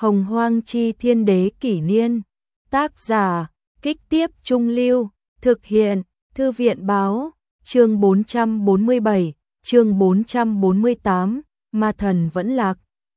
Hồng Hoang Chi Thiên Đế Kỷ Niên. Tác giả, Kích Tiếp Trung Lưu. Thực hiện, Thư viện Báo. Chương 447, chương 448, Ma Thần Vẫn Lạc.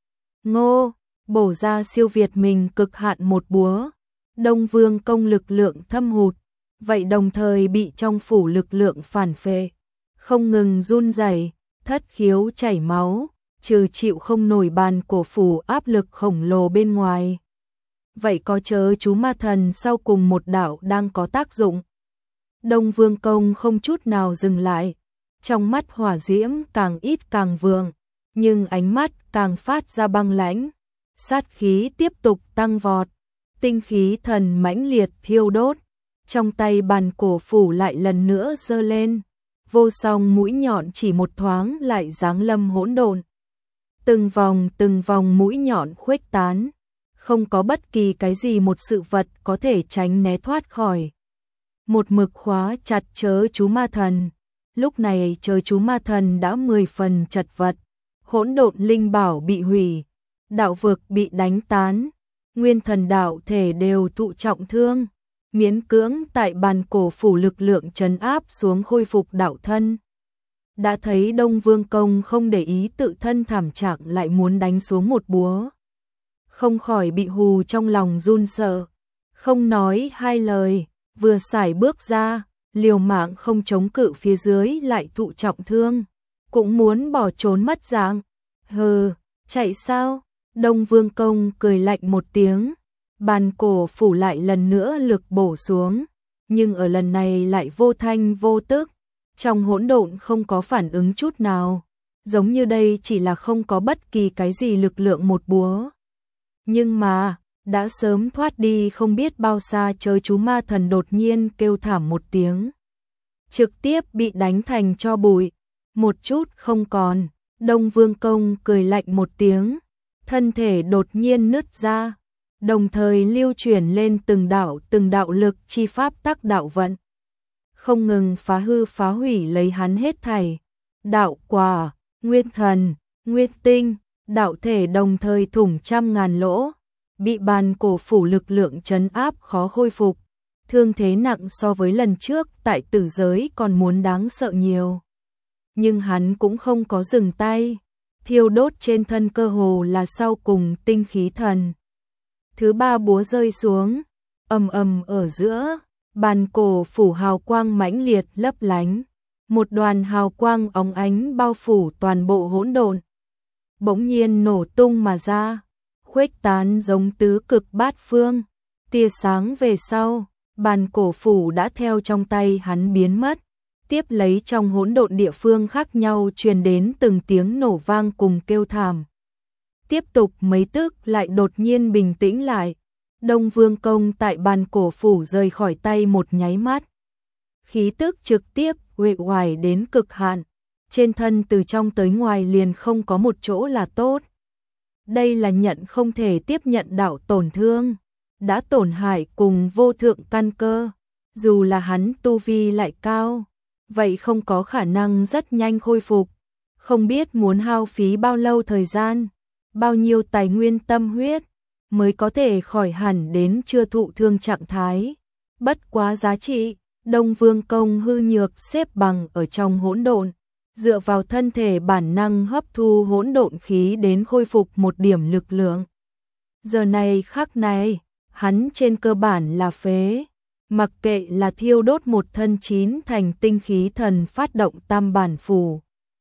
Ngô, bổ ra siêu việt mình cực hạn một búa. Đông Vương công lực lượng thâm hụt, vậy đồng thời bị trong phủ lực lượng phản phệ, không ngừng run rẩy, thất khiếu chảy máu, trừ chịu không nổi bàn cổ phủ áp lực khổng lồ bên ngoài. Vậy có chớ chú ma thần sau cùng một đạo đang có tác dụng. Đông Vương công không chút nào dừng lại, trong mắt hỏa diễm càng ít càng vượng, nhưng ánh mắt càng phát ra băng lãnh, sát khí tiếp tục tăng vọt, tinh khí thần mãnh liệt thiêu đốt, trong tay bàn cổ phủ lại lần nữa giơ lên, vô song mũi nhọn chỉ một thoáng lại giáng lâm hỗn độn. Từng vòng mũi nhọn khuếch tán, không có bất kỳ cái gì một sự vật có thể tránh né thoát khỏi. Một mực khóa chặt chớ chú ma thần, lúc này chớ chú ma thần đã 10 phần chật vật, hỗn độn linh bảo bị hủy, đạo vực bị đánh tán, nguyên thần đạo thể đều thụ trọng thương, miễn cưỡng tại bàn cổ phủ lực lượng trấn áp xuống khôi phục đạo thân. Đã thấy Đông Vương công không để ý tự thân thảm trạng lại muốn đánh xuống một búa. Không khỏi bị hù trong lòng run sợ, không nói hai lời, vừa sải bước ra, liều mạng không chống cự phía dưới lại thụ trọng thương, cũng muốn bỏ trốn mất dạng. Hừ, chạy sao? Đông Vương công cười lạnh một tiếng, bàn cổ phủ lại lần nữa lực bổ xuống, nhưng ở lần này lại vô thanh vô tức, trong hỗn độn không có phản ứng chút nào, giống như đây chỉ là không có bất kỳ cái gì lực lượng một búa. Nhưng mà, đã sớm thoát đi không biết bao xa chớ chú ma thần đột nhiên kêu thảm một tiếng. Trực tiếp bị đánh thành tro bụi, một chút không còn. Đông Vương công cười lạnh một tiếng, thân thể đột nhiên nứt ra, đồng thời lưu chuyển lên từng đạo lực chi pháp tắc đạo vận, không ngừng phá hư phá hủy lấy hắn hết thảy. Đạo quả, nguyên thần, nguyên tinh, đạo thể đồng thời thủng trăm ngàn lỗ, bị bàn cổ phủ lực lượng trấn áp khó khôi phục, thương thế nặng so với lần trước tại tử giới còn muốn đáng sợ nhiều. Nhưng hắn cũng không có dừng tay, thiêu đốt trên thân cơ hồ là sau cùng tinh khí thần. Thứ ba búa rơi xuống, ầm ầm ở giữa, bàn cổ phủ hào quang mãnh liệt lấp lánh, một đoàn hào quang óng ánh bao phủ toàn bộ hỗn độn, bỗng nhiên nổ tung mà ra, khuếch tán giống tứ cực bát phương. Tia sáng về sau, bàn cổ phủ đã theo trong tay hắn biến mất, tiếp lấy trong hỗn độn địa phương khác nhau truyền đến từng tiếng nổ vang cùng kêu thảm. Tiếp tục mấy tức lại đột nhiên bình tĩnh lại. Đông Vương công tại bàn cổ phủ rời khỏi tay một nháy mắt, khí tức trực tiếp uể oải đến cực hạn, trên thân từ trong tới ngoài liền không có một chỗ là tốt. Đây là nhận không thể tiếp nhận đạo tổn thương, đã tổn hại cùng vô thượng căn cơ, dù là hắn tu vi lại cao, vậy không có khả năng rất nhanh khôi phục, không biết muốn hao phí bao lâu thời gian, bao nhiêu tài nguyên tâm huyết mới có thể khỏi hẳn đến chưa thụ thương trạng thái. Bất quá giá trị, Đông Vương công hư nhược xếp bằng ở trong hỗn độn, dựa vào thân thể bản năng hấp thu hỗn độn khí đến khôi phục một điểm lực lượng. Giờ này khắc này, hắn trên cơ bản là phế, mặc kệ là thiêu đốt một thân chín thành tinh khí thần phát động tam bản phủ,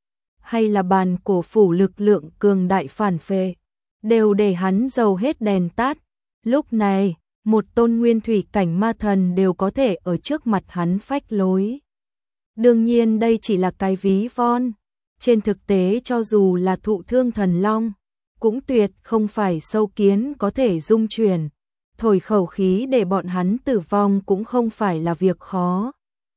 hay là bàn cổ phủ lực lượng cường đại phản phệ, đều để hắn dầu hết đèn tắt. Lúc này, một tôn nguyên thủy cảnh ma thần đều có thể ở trước mặt hắn phách lối. Đương nhiên đây chỉ là cái ví von, trên thực tế cho dù là thụ thương thần long, cũng tuyệt không phải sâu kiến có thể dung chuyển, thổi khẩu khí để bọn hắn tử vong cũng không phải là việc khó.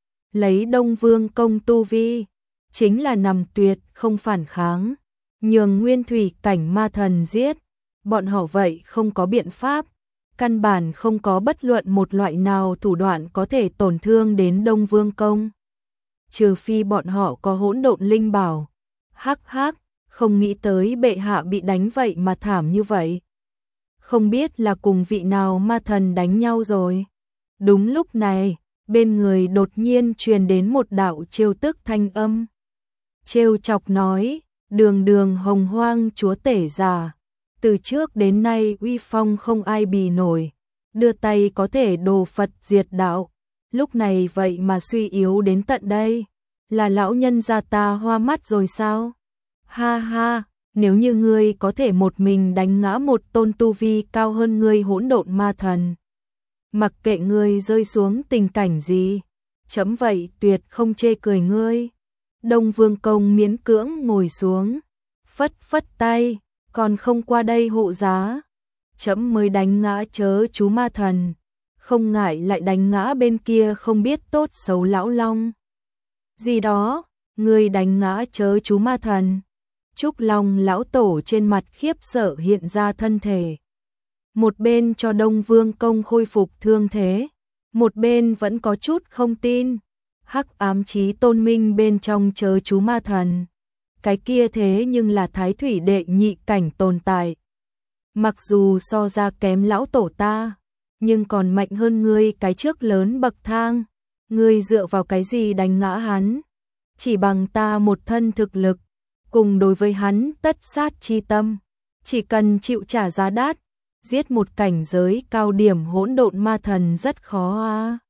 Lấy Đông Vương công tu vi, chính là nằm tuyệt không phản kháng, nhường nguyên thủy cảnh ma thần giết, bọn họ vậy không có biện pháp, căn bản không có bất luận một loại nào thủ đoạn có thể tổn thương đến Đông Vương công. Trừ phi bọn họ có hỗn độn linh bảo. Hắc hắc, không nghĩ tới bệ hạ bị đánh vậy mà thảm như vậy. không biết là cùng vị nào ma thần đánh nhau rồi. Đúng lúc này, bên người đột nhiên truyền đến một đạo trêu tức thanh âm. Trêu chọc nói, đường đường hồng hoang chúa tể già, từ trước đến nay uy phong không ai bì nổi, đưa tay có thể đồ Phật diệt đạo, lúc này vậy mà suy yếu đến tận đây, là lão nhân gia ta hoa mắt rồi sao? Ha ha, nếu như ngươi có thể một mình đánh ngã một tôn tu vi cao hơn ngươi hỗn độn ma thần, mặc kệ ngươi rơi xuống tình cảnh gì, chấm vậy tuyệt không chê cười ngươi. Đông Vương Công miễn cưỡng ngồi xuống, phất phất tay, còn không qua đây hộ giá. Chấm mới đánh ngã chớ chú ma thần, không ngại lại đánh ngã bên kia không biết tốt xấu lão long. Gì đó, ngươi đánh ngã chớ chú ma thần. Trúc Long lão tổ trên mặt khiếp sợ hiện ra thân thể. Một bên cho Đông Vương Công khôi phục thương thế, một bên vẫn có chút không tin. Hắc ám chí tôn minh bên trong chớ chú ma thần. Cái kia thế nhưng là thái thủy đệ nhị cảnh tồn tại. Mặc dù so ra kém lão tổ ta, nhưng còn mạnh hơn ngươi cái trước lớn bậc thang. Ngươi dựa vào cái gì đánh ngã hắn? Chỉ bằng ta một thân thực lực, cùng đối với hắn tất sát chi tâm. Chỉ cần chịu trả giá đắt, giết một cảnh giới cao điểm hỗn độn ma thần rất khó à.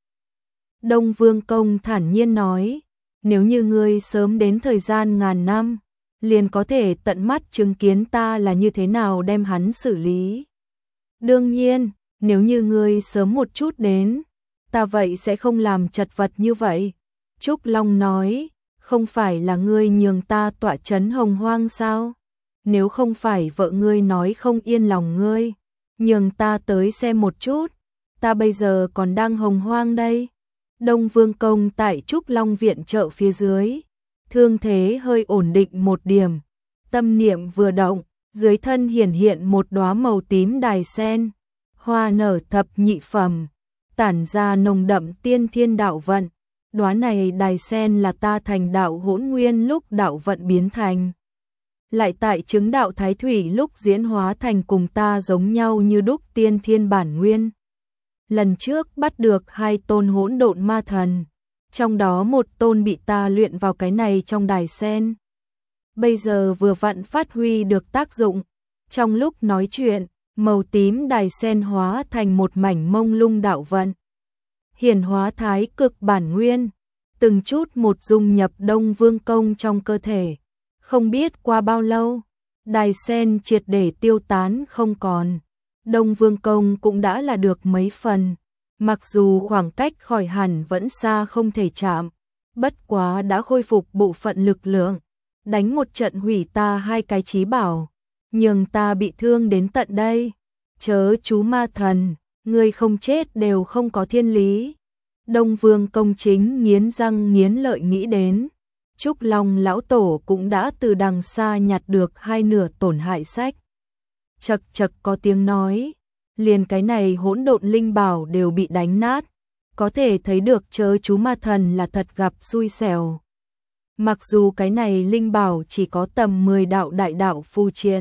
Đông Vương Công thản nhiên nói, nếu như ngươi sớm đến thời gian ngàn năm, liền có thể tận mắt chứng kiến ta là như thế nào đem hắn xử lý. Đương nhiên, nếu như ngươi sớm một chút đến, ta vậy sẽ không làm chật vật như vậy. Trúc Long nói, không phải là ngươi nhường ta tọa trấn hồng hoang sao? Nếu không phải vợ ngươi nói không yên lòng ngươi, nhường ta tới xem một chút, ta bây giờ còn đang hồng hoang đây. Đông Vương Công tại Trúc Long viện trợ phía dưới, thương thế hơi ổn định một điểm, tâm niệm vừa động, dưới thân hiển hiện một đóa màu tím đài sen, hoa nở thập nhị phẩm, tản ra nồng đậm tiên thiên đạo vận. Đóa này đài sen là ta thành đạo hỗn nguyên lúc đạo vận biến thành, lại tại chứng đạo thái thủy lúc diễn hóa thành cùng ta giống nhau như đúc tiên thiên bản nguyên. Lần trước bắt được 2 tôn hỗn độn ma thần, trong đó một tôn bị ta luyện vào cái này trong đài sen. Bây giờ vừa vặn phát huy được tác dụng, trong lúc nói chuyện, màu tím đài sen hóa thành một mảnh mông lung đạo vận. Hiển hóa thái cực bản nguyên, từng chút một dung nhập Đông Vương Công trong cơ thể. Không biết qua bao lâu, đài sen triệt để tiêu tán không còn. Đông Vương Công cũng đã là được mấy phần, mặc dù khoảng cách khỏi hẳn vẫn xa không thể chạm, bất quá đã khôi phục bộ phận lực lượng, đánh một trận hủy ta 2 cái chí bảo, nhường ta bị thương đến tận đây. Chớ chú ma thần, ngươi không chết đều không có thiên lý. Đông Vương Công chính nghiến răng nghiến lợi nghĩ đến, Trúc Long lão tổ cũng đã từ đằng xa nhặt được 2 nửa tổn hại sách. Chật chật có tiếng nói, liền cái này hỗn độn linh bảo đều bị đánh nát, có thể thấy được chớ chú ma thần là thật gặp xui xẻo. Mặc dù cái này linh bảo chỉ có tầm 10 đạo đại đạo phù triện,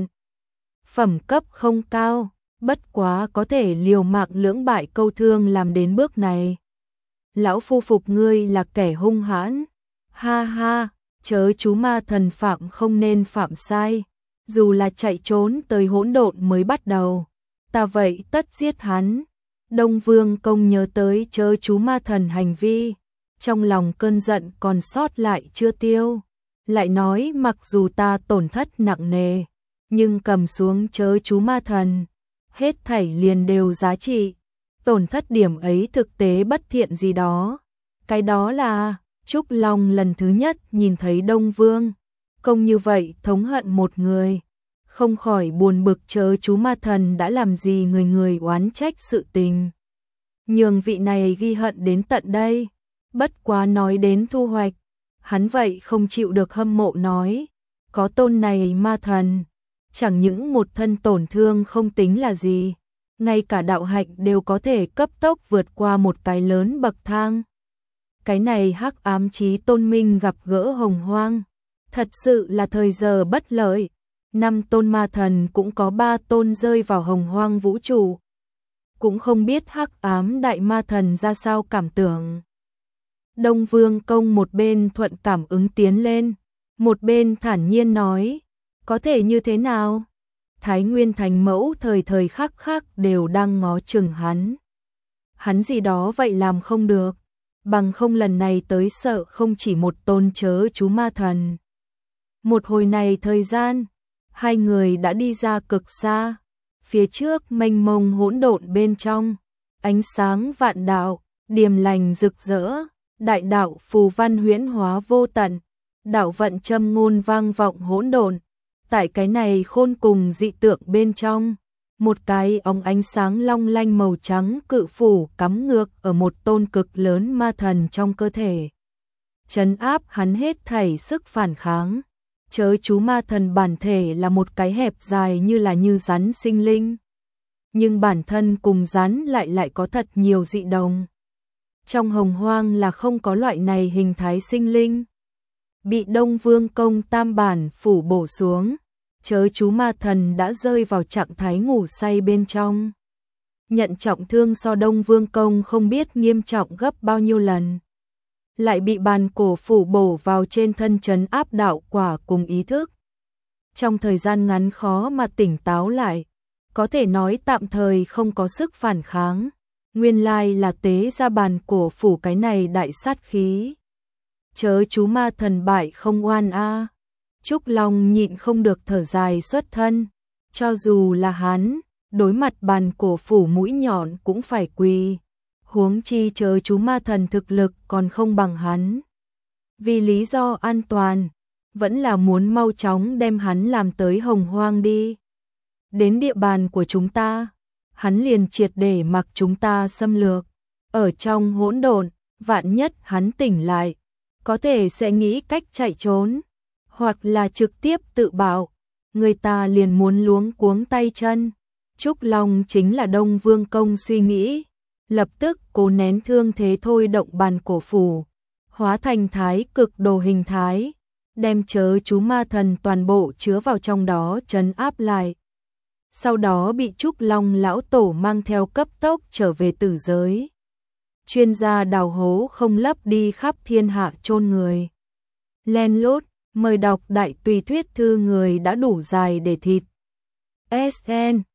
phẩm cấp không cao, bất quá có thể liều mạng lưỡng bại câu thương làm đến bước này. Lão phu phục ngươi là kẻ hung hãn, ha ha, chớ chú ma thần phạm không nên phạm sai, dù là chạy trốn tới hỗn độn mới bắt đầu, ta vậy tất giết hắn. Đông Vương Công nhớ tới chớ chú ma thần hành vi, trong lòng cơn giận còn sót lại chưa tiêu, lại nói mặc dù ta tổn thất nặng nề, nhưng cầm xuống chớ chú ma thần, hết thảy liền đều giá trị. Tổn thất điểm ấy thực tế bất thiện gì đó. Cái đó là, Trúc Long lần thứ nhất nhìn thấy Đông Vương Công như vậy thống hận một người, không khỏi buồn bực chớ chú ma thần đã làm gì người người oán trách sự tình. Nhường vị này ghi hận đến tận đây, bất quá nói đến thu hoạch, hắn vậy không chịu được hâm mộ nói, có tôn này ma thần, chẳng những một thân tổn thương không tính là gì, ngay cả đạo hạnh đều có thể cấp tốc vượt qua một cái lớn bậc thang. Cái này hắc ám chí tôn minh gặp gỡ hồng hoang, thật sự là thời giờ bất lợi. 5 tôn ma thần cũng có 3 tôn rơi vào hồng hoang vũ trụ. Cũng không biết hắc ám đại ma thần ra sao cảm tưởng. Đông Vương Công một bên thuận cảm ứng tiến lên, một bên thản nhiên nói, có thể như thế nào? Thái Nguyên Thánh Mẫu thời thời khắc khắc đều đang ngó chừng hắn. Hắn gì đó vậy làm không được, bằng không lần này tới sợ không chỉ một tôn chớ chú ma thần. Một hồi này thời gian, hai người đã đi ra cực xa, phía trước mênh mông hỗn độn bên trong, ánh sáng vạn đạo, điềm lành rực rỡ, đại đạo phù văn huyễn hóa vô tận, đạo vận châm ngôn vang vọng hỗn độn. Tại cái này khôn cùng dị tượng bên trong, một cái óng ánh sáng long lanh màu trắng cự phủ cắm ngược ở một tôn cực lớn ma thần trong cơ thể. Trấn áp hắn hết thảy sức phản kháng. Chớ chú ma thần bản thể là một cái hẹp dài như rắn sinh linh. Nhưng bản thân cùng rắn lại có thật nhiều dị đồng. Trong hồng hoang là không có loại này hình thái sinh linh. Bị Đông Vương Công tam bản phủ bổ xuống, chớ chú ma thần đã rơi vào trạng thái ngủ say bên trong. Nhận trọng thương so Đông Vương Công không biết nghiêm trọng gấp bao nhiêu lần. Lại bị bàn cổ phủ bổ vào trên thân trấn áp đạo quả cùng ý thức. Trong thời gian ngắn khó mà tỉnh táo lại, có thể nói tạm thời không có sức phản kháng. Nguyên lai là tế ra bàn cổ phủ cái này đại sát khí. Chớ chú ma thần bại không oan a. Trúc Long nhịn không được thở dài xuất thân. Cho dù là hắn, đối mặt bàn cổ phủ mũi nhọn cũng phải quỳ. Huống chi chớ chú ma thần thực lực còn không bằng hắn. Vì lý do an toàn, vẫn là muốn mau chóng đem hắn làm tới hồng hoang đi. Đến địa bàn của chúng ta, hắn liền triệt để mặc chúng ta xâm lược. Ở trong hỗn độn, vạn nhất hắn tỉnh lại, có thể sẽ nghĩ cách chạy trốn, hoặc là trực tiếp tự bạo, người ta liền muốn luống cuống tay chân. Trúc Long chính là Đông Vương Công suy nghĩ, lập tức cố nén thương thế thôi động bàn cổ phủ, hóa thành thái cực đồ hình thái, đem chớ chú ma thần toàn bộ chứa vào trong đó trấn áp lại. Sau đó bị Trúc Long lão tổ mang theo cấp tốc trở về tử giới. Chuyên gia đào hố không lấp đi khắp thiên hạ chôn người. Len lút, mời đọc đại tùy thuyết thư người đã đủ dài để thịt. SN